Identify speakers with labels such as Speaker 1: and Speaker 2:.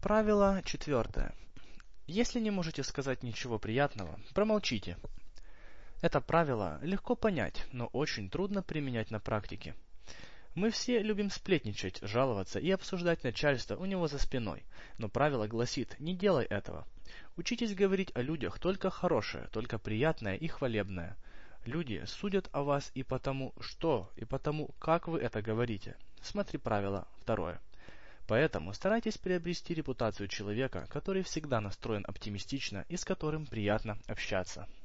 Speaker 1: Правило 4. Если не можете сказать ничего приятного, промолчите. Это правило легко понять, но очень трудно применять на практике. Мы все любим сплетничать, жаловаться и обсуждать начальство у него за спиной, но правило гласит: не делай этого. Учитесь говорить о людях только хорошее, только приятное и хвалебное. Люди судят о вас и потому, что, и потому, как вы это говорите. Смотри правило 2. Поэтому старайтесь приобрести репутацию человека, который всегда настроен оптимистично и с которым приятно общаться.